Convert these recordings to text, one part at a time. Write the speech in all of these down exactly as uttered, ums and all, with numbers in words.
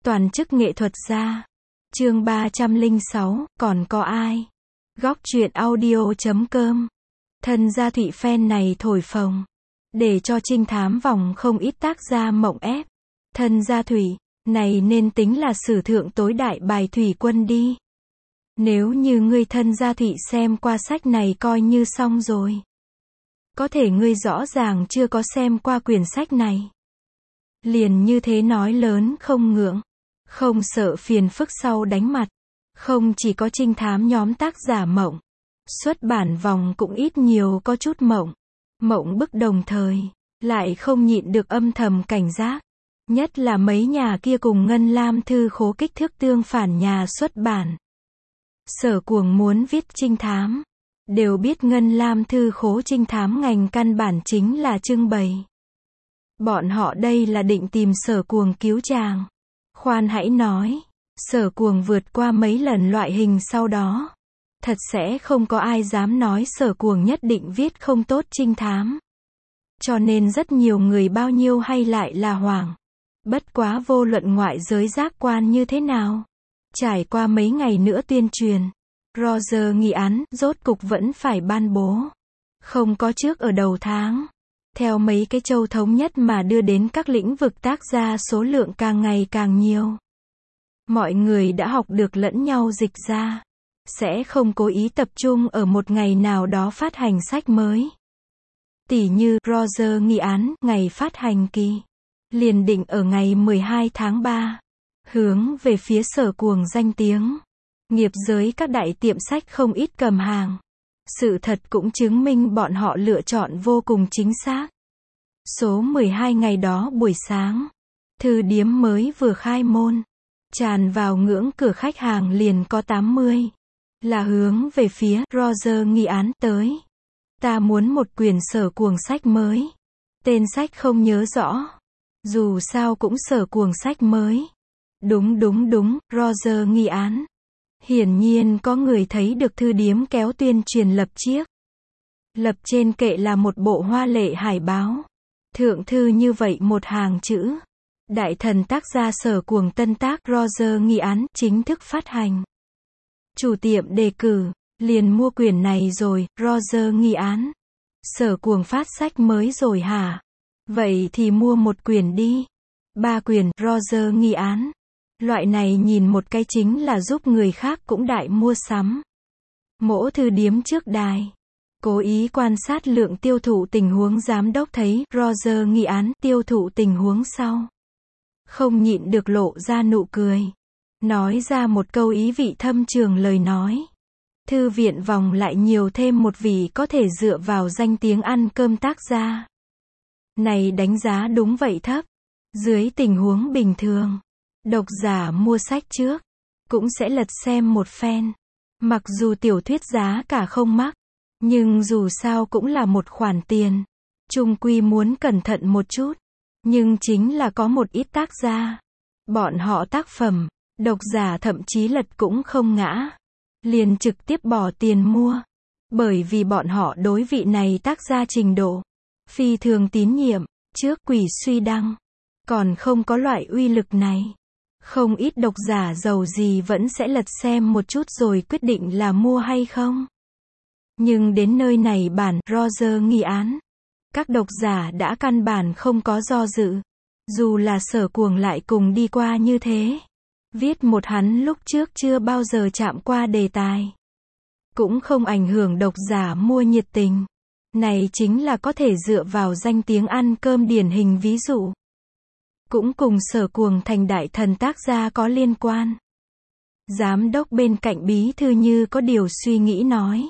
Toàn chức nghệ thuật gia. Chương ba trăm lẻ sáu, còn có ai? Góc truyện audio chấm com. Thân gia Thụy fan này thổi phồng, để cho trinh thám vòng không ít tác gia mộng ép. Thân gia Thụy, này nên tính là sử thượng tối đại bài thủy quân đi. Nếu như ngươi thân gia Thụy xem qua sách này coi như xong rồi. Có thể ngươi rõ ràng chưa có xem qua quyển sách này. Liền như thế nói lớn không ngượng, không sợ phiền phức sau đánh mặt. Không chỉ có trinh thám nhóm tác giả mộng, xuất bản vòng cũng ít nhiều có chút mộng. Mộng bức đồng thời, lại không nhịn được âm thầm cảnh giác. Nhất là mấy nhà kia cùng Ngân Lam thư khố kích thước tương phản nhà xuất bản. Sở Cuồng muốn viết trinh thám, đều biết Ngân Lam thư khố trinh thám ngành căn bản chính là trưng bày. Bọn họ đây là định tìm Sở Cuồng cứu chàng. Khoan hãy nói, Sở Cuồng vượt qua mấy lần loại hình sau đó, thật sẽ không có ai dám nói Sở Cuồng nhất định viết không tốt trinh thám. Cho nên rất nhiều người bao nhiêu hay lại là hoảng. Bất quá vô luận ngoại giới giác quan như thế nào, trải qua mấy ngày nữa tuyên truyền, Roger nghị án rốt cục vẫn phải ban bố. Không có trước ở đầu tháng. Theo mấy cái châu thống nhất mà đưa đến các lĩnh vực tác gia số lượng càng ngày càng nhiều. Mọi người đã học được lẫn nhau dịch ra. Sẽ không cố ý tập trung ở một ngày nào đó phát hành sách mới. Tỉ như Roger nghị án, ngày phát hành kỳ liền định ở ngày mười hai tháng ba. Hướng về phía Sở Cuồng danh tiếng, nghiệp giới các đại tiệm sách không ít cầm hàng. Sự thật cũng chứng minh bọn họ lựa chọn vô cùng chính xác. Số mười hai ngày đó buổi sáng, thư điếm mới vừa khai môn, tràn vào ngưỡng cửa khách hàng liền có tám mươi. Là hướng về phía Roger nghị án tới. Ta muốn một quyển Sở Cuồng sách mới. Tên sách không nhớ rõ. Dù sao cũng Sở Cuồng sách mới. Đúng đúng đúng, Roger nghị án. Hiển nhiên có người thấy được thư điếm kéo tuyên truyền lập chiếc. Lập trên kệ là một bộ hoa lệ hải báo. Thượng thư như vậy một hàng chữ. Đại thần tác gia Sở Cuồng tân tác Roger nghị án chính thức phát hành. Chủ tiệm đề cử, liền mua quyển này rồi, Roger nghị án. Sở Cuồng phát sách mới rồi hả? Vậy thì mua một quyển đi. Ba quyển Roger nghị án. Loại này nhìn một cái chính là giúp người khác cũng đại mua sắm. Mỗ thư điếm trước đài. Cố ý quan sát lượng tiêu thụ tình huống giám đốc thấy Roger nghị án tiêu thụ tình huống sau. Không nhịn được lộ ra nụ cười. Nói ra một câu ý vị thâm trường lời nói. Thư viện vòng lại nhiều thêm một vị có thể dựa vào danh tiếng ăn cơm tác gia. Này đánh giá đúng vậy thấp. Dưới tình huống bình thường, độc giả mua sách trước, cũng sẽ lật xem một phen. Mặc dù tiểu thuyết giá cả không mắc, nhưng dù sao cũng là một khoản tiền. Chung quy muốn cẩn thận một chút. Nhưng chính là có một ít tác gia. Bọn họ tác phẩm, độc giả thậm chí lật cũng không ngã. Liền trực tiếp bỏ tiền mua. Bởi vì bọn họ đối vị này tác gia trình độ phi thường tín nhiệm, trước quỷ suy đăng. Còn không có loại uy lực này. Không ít độc giả giàu gì vẫn sẽ lật xem một chút rồi quyết định là mua hay không. Nhưng đến nơi này bản Roger nghị án, các độc giả đã căn bản không có do dự. Dù là Sở Cuồng lại cùng đi qua như thế. Viết một hắn lúc trước chưa bao giờ chạm qua đề tài. Cũng không ảnh hưởng độc giả mua nhiệt tình. Này chính là có thể dựa vào danh tiếng ăn cơm điển hình ví dụ. Cũng cùng Sở Cuồng thành đại thần tác gia có liên quan. Giám đốc bên cạnh bí thư như có điều suy nghĩ nói.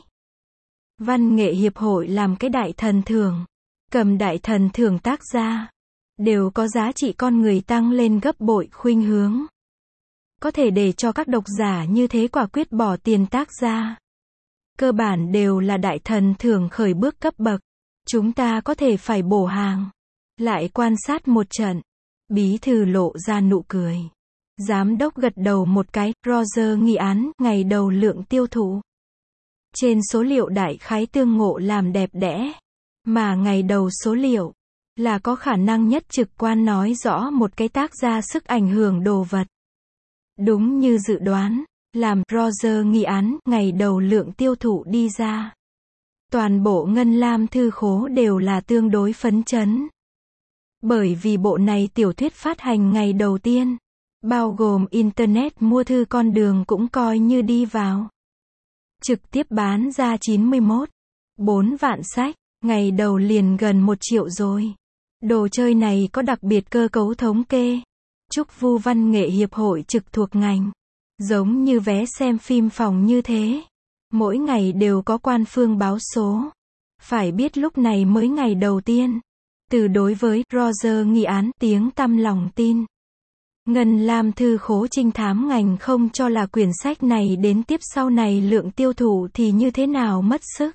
Văn nghệ hiệp hội làm cái đại thần thưởng. Cầm đại thần thưởng tác gia. Đều có giá trị con người tăng lên gấp bội khuynh hướng. Có thể để cho các độc giả như thế quả quyết bỏ tiền tác gia. Cơ bản đều là đại thần thưởng khởi bước cấp bậc. Chúng ta có thể phải bổ hàng. Lại quan sát một trận. Bí thư lộ ra nụ cười. Giám đốc gật đầu một cái. Roger nghị án ngày đầu lượng tiêu thụ. Trên số liệu đại khái tương ngộ làm đẹp đẽ. Mà ngày đầu số liệu là có khả năng nhất trực quan nói rõ một cái tác gia sức ảnh hưởng đồ vật. Đúng như dự đoán, làm Roger nghi án, ngày đầu lượng tiêu thụ đi ra. Toàn bộ Ngân Lam thư khố đều là tương đối phấn chấn. Bởi vì bộ này tiểu thuyết phát hành ngày đầu tiên, bao gồm Internet mua thư con đường cũng coi như đi vào. Trực tiếp bán ra chín mươi mốt phẩy bốn vạn sách, ngày đầu liền gần một triệu rồi. Đồ chơi này có đặc biệt cơ cấu thống kê. Chúc Vu Văn nghệ hiệp hội trực thuộc ngành. Giống như vé xem phim phòng như thế. Mỗi ngày đều có quan phương báo số. Phải biết lúc này mới ngày đầu tiên. Từ đối với Roger nghi án tiếng tăm lòng tin. Ngân Lam thư khố trinh thám ngành không cho là quyển sách này đến tiếp sau này lượng tiêu thụ thì như thế nào mất sức.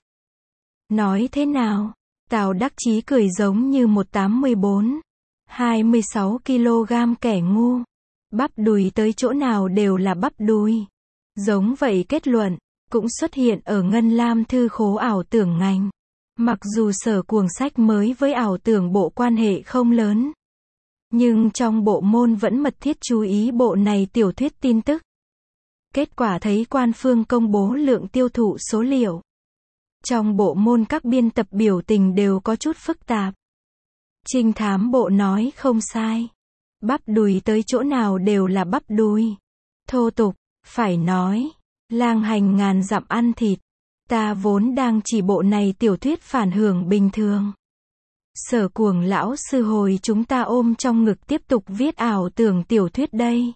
Nói thế nào? Tào Đắc Chí cười giống như một tám mươi bốn, hai mươi sáu ki lô gam kẻ ngu. Bắp đùi tới chỗ nào đều là bắp đùi. Giống vậy kết luận, cũng xuất hiện ở Ngân Lam thư khố ảo tưởng ngành. Mặc dù Sở Cuồng sách mới với ảo tưởng bộ quan hệ không lớn. Nhưng trong bộ môn vẫn mật thiết chú ý bộ này tiểu thuyết tin tức. Kết quả thấy quan phương công bố lượng tiêu thụ số liệu. Trong bộ môn các biên tập biểu tình đều có chút phức tạp. Trinh thám bộ nói không sai. Bắp đùi tới chỗ nào đều là bắp đùi. Thô tục, phải nói. Lang hành ngàn dặm ăn thịt. Ta vốn đang chỉ bộ này tiểu thuyết phản hưởng bình thường. Sở Cuồng lão sư hồi chúng ta ôm trong ngực tiếp tục viết ảo tưởng tiểu thuyết đây.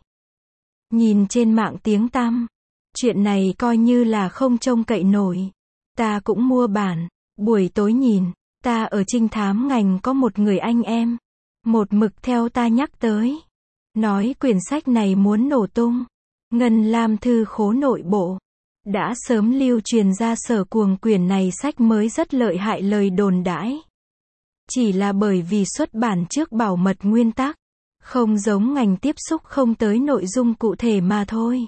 Nhìn trên mạng tiếng tăm. Chuyện này coi như là không trông cậy nổi. Ta cũng mua bản. Buổi tối nhìn, ta ở trinh thám ngành có một người anh em. Một mực theo ta nhắc tới. Nói quyển sách này muốn nổ tung. Ngân Lam thư khố nội bộ. Đã sớm lưu truyền ra Sở Cuồng quyển này sách mới rất lợi hại lời đồn đãi. Chỉ là bởi vì xuất bản trước bảo mật nguyên tắc. Không giống ngành tiếp xúc không tới nội dung cụ thể mà thôi.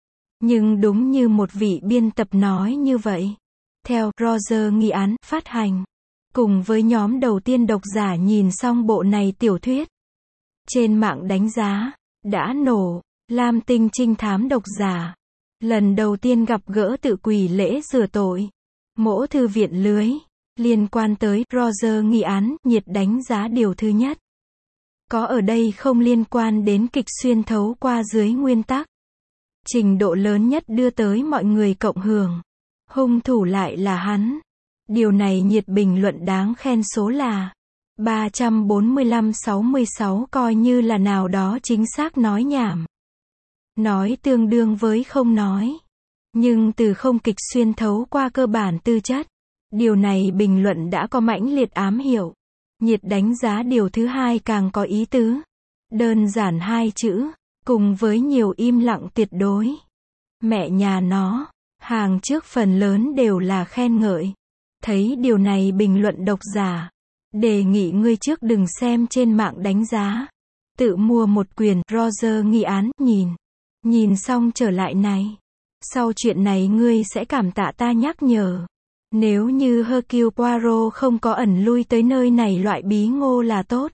Nhưng đúng như một vị biên tập nói như vậy. Theo Roger nghi án phát hành. Cùng với nhóm đầu tiên độc giả nhìn xong bộ này tiểu thuyết. Trên mạng đánh giá. Đã nổ. Lam Tinh trinh thám độc giả. Lần đầu tiên gặp gỡ tự quỳ lễ rửa tội. Mỗ thư viện lưới. Liên quan tới Roger nghi án, nhiệt đánh giá điều thứ nhất. Có ở đây không liên quan đến kịch xuyên thấu qua dưới nguyên tắc. Trình độ lớn nhất đưa tới mọi người cộng hưởng. Hung thủ lại là hắn. Điều này nhiệt bình luận đáng khen số là ba trăm bốn mươi lăm sáu mươi sáu coi như là nào đó chính xác nói nhảm. Nói tương đương với không nói. Nhưng từ không kịch xuyên thấu qua cơ bản tư chất. Điều này bình luận đã có mãnh liệt ám hiệu. Nhiệt đánh giá điều thứ hai càng có ý tứ. Đơn giản hai chữ, cùng với nhiều im lặng tuyệt đối. Mẹ nhà nó, hàng trước phần lớn đều là khen ngợi. Thấy điều này bình luận độc giả. Đề nghị ngươi trước đừng xem trên mạng đánh giá. Tự mua một quyển Roger nghi án, nhìn. Nhìn xong trở lại này. Sau chuyện này ngươi sẽ cảm tạ ta nhắc nhở. Nếu như Hercule Poirot không có ẩn lui tới nơi này loại bí ngô là tốt.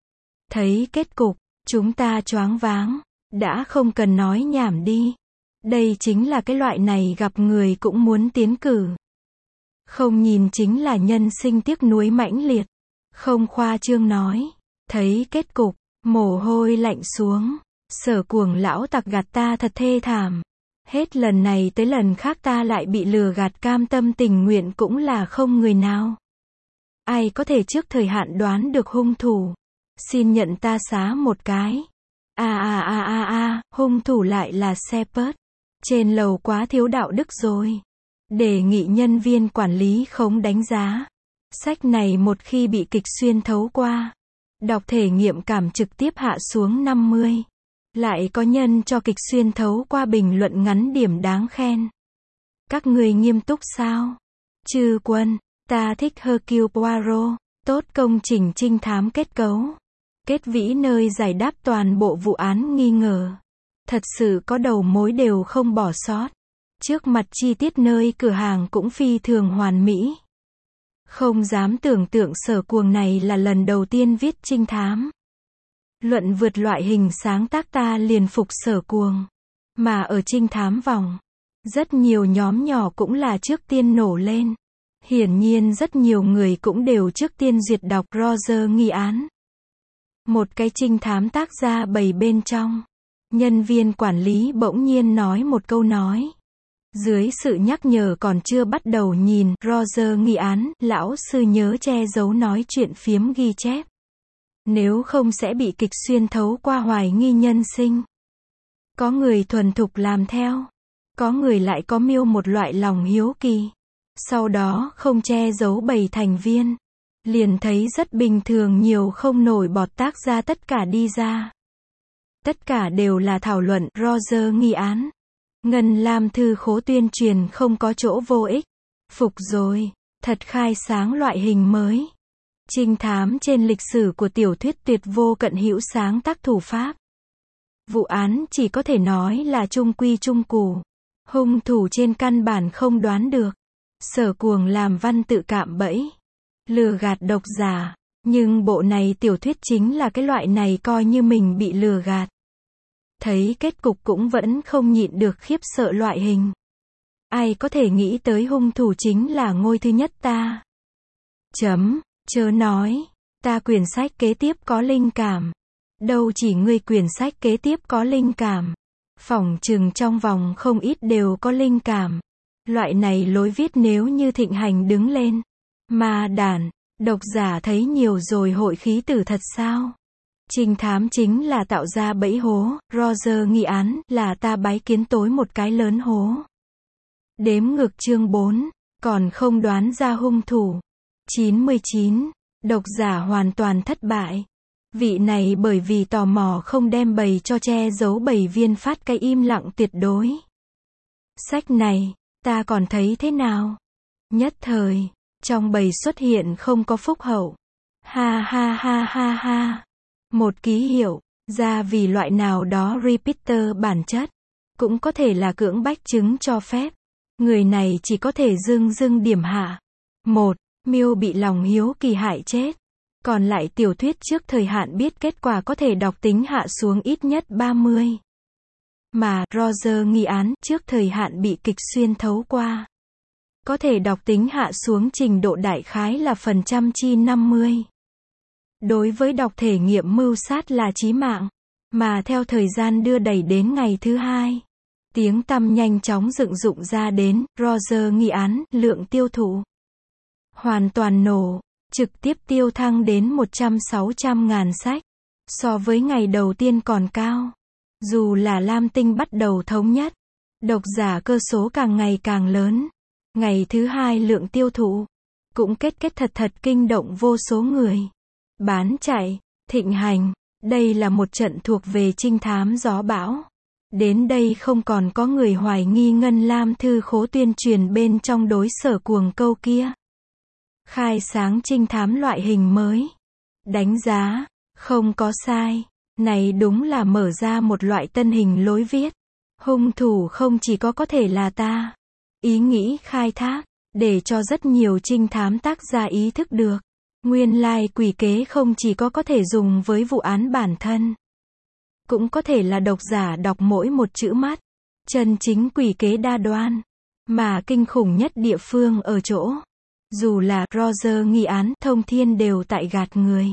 Thấy kết cục, chúng ta choáng váng. Đã không cần nói nhảm đi. Đây chính là cái loại này gặp người cũng muốn tiến cử. Không nhìn chính là nhân sinh tiếc nuối mãnh liệt. Không khoa trương nói. Thấy kết cục, mồ hôi lạnh xuống. Sở Cuồng lão tặc gạt ta thật thê thảm. Hết lần này tới lần khác ta lại bị lừa gạt cam tâm tình nguyện cũng là không người nào. Ai có thể trước thời hạn đoán được hung thủ. Xin nhận ta xá một cái. À à à à à, hung thủ lại là Shepard. Trên lầu quá thiếu đạo đức rồi. Đề nghị nhân viên quản lý khống đánh giá. Sách này một khi bị kịch xuyên thấu qua. Đọc thể nghiệm cảm trực tiếp hạ xuống năm mươi. Lại có nhân cho kịch xuyên thấu qua bình luận ngắn điểm đáng khen. Các người nghiêm túc sao? Chư quân, ta thích Hercule Poirot. Tốt công trình trinh thám kết cấu. Kết vĩ nơi giải đáp toàn bộ vụ án nghi ngờ. Thật sự có đầu mối đều không bỏ sót. Trước mặt chi tiết nơi cửa hàng cũng phi thường hoàn mỹ. Không dám tưởng tượng Sở Cuồng này là lần đầu tiên viết trinh thám. Luận vượt loại hình sáng tác ta liền phục Sở Cuồng. Mà ở trinh thám vòng, rất nhiều nhóm nhỏ cũng là trước tiên nổ lên. Hiển nhiên rất nhiều người cũng đều trước tiên duyệt đọc Roger nghi án. Một cái trinh thám tác gia bầy bên trong. Nhân viên quản lý bỗng nhiên nói một câu nói. Dưới sự nhắc nhở còn chưa bắt đầu nhìn Roger nghi án, lão sư nhớ che giấu nói chuyện phiếm ghi chép. Nếu không sẽ bị kịch xuyên thấu qua hoài nghi nhân sinh. Có người thuần thục làm theo. Có người lại có miêu một loại lòng hiếu kỳ. Sau đó không che giấu bầy thành viên. Liền thấy rất bình thường nhiều không nổi bọt tác gia tất cả đi ra. Tất cả đều là thảo luận Roger nghi án. Ngân Lam thư khố tuyên truyền không có chỗ vô ích. Phục rồi, thật khai sáng loại hình mới. Trinh thám trên lịch sử của tiểu thuyết tuyệt vô cận hữu sáng tác thủ pháp. Vụ án chỉ có thể nói là trung quy trung củ. Hung thủ trên căn bản không đoán được. Sở Cuồng làm văn tự cạm bẫy. Lừa gạt độc giả. Nhưng bộ này tiểu thuyết chính là cái loại này coi như mình bị lừa gạt. Thấy kết cục cũng vẫn không nhịn được khiếp sợ loại hình. Ai có thể nghĩ tới hung thủ chính là ngôi thứ nhất ta. Chấm, chớ nói. Ta quyển sách kế tiếp có linh cảm. Đâu chỉ ngươi quyển sách kế tiếp có linh cảm. Phỏng chừng trong vòng không ít đều có linh cảm. Loại này lối viết nếu như thịnh hành đứng lên. Mà đàn, độc giả thấy nhiều rồi hội khí tử thật sao? Trinh thám chính là tạo ra bẫy hố, Roger nghi án là ta bái kiến tối một cái lớn hố. Đếm ngược chương bốn, còn không đoán ra hung thủ. chín mươi chín, độc giả hoàn toàn thất bại. Vị này bởi vì tò mò không đem bầy cho che giấu bầy viên phát cái im lặng tuyệt đối. Sách này, ta còn thấy thế nào? Nhất thời, trong bầy xuất hiện không có phúc hậu. Ha ha ha ha ha. Một ký hiệu, ra vì loại nào đó repeater bản chất. Cũng có thể là cưỡng bách chứng cho phép. Người này chỉ có thể dưng dưng điểm hạ. Một, miêu bị lòng hiếu kỳ hại chết. Còn lại tiểu thuyết trước thời hạn biết kết quả có thể đọc tính hạ xuống ít nhất ba mươi. Mà, Roger nghi án trước thời hạn bị kịch xuyên thấu qua. Có thể đọc tính hạ xuống trình độ đại khái là phần trăm chi năm mươi. Đối với đọc thể nghiệm mưu sát là chí mạng. Mà theo thời gian đưa đẩy đến ngày thứ hai. Tiếng tăm nhanh chóng dựng dụng ra đến, Roger nghi án, lượng tiêu thụ. Hoàn toàn nổ. Trực tiếp tiêu thăng đến một trăm sáu trăm ngàn sách. So với ngày đầu tiên còn cao. Dù là Lam Tinh bắt đầu thống nhất. Độc giả cơ số càng ngày càng lớn. Ngày thứ hai lượng tiêu thụ. Cũng kết kết thật thật kinh động vô số người. Bán chạy, thịnh hành. Đây là một trận thuộc về trinh thám gió bão. Đến đây không còn có người hoài nghi Ngân Lam thư khố tuyên truyền bên trong đối Sở Cuồng câu kia. Khai sáng trinh thám loại hình mới. Đánh giá, không có sai. Này đúng là mở ra một loại tân hình lối viết. Hung thủ không chỉ có có thể là ta. Ý nghĩ khai thác, để cho rất nhiều trinh thám tác gia ý thức được. Nguyên lai quỷ kế không chỉ có có thể dùng với vụ án bản thân. Cũng có thể là độc giả đọc mỗi một chữ mắt. Chân chính quỷ kế đa đoan. Mà kinh khủng nhất địa phương ở chỗ. Dù là Roger nghi án thông thiên đều tại gạt người.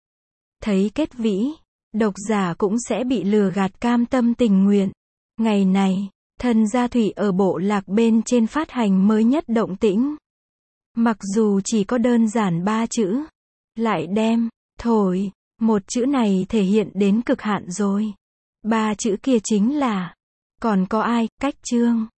Thấy kết vĩ, độc giả cũng sẽ bị lừa gạt cam tâm tình nguyện. Ngày này, Thần Gia Thủy ở bộ lạc bên trên phát hành mới nhất động tĩnh. Mặc dù chỉ có đơn giản ba chữ, lại đem, thổi, một chữ này thể hiện đến cực hạn rồi. Ba chữ kia chính là, còn có ai, cách chương.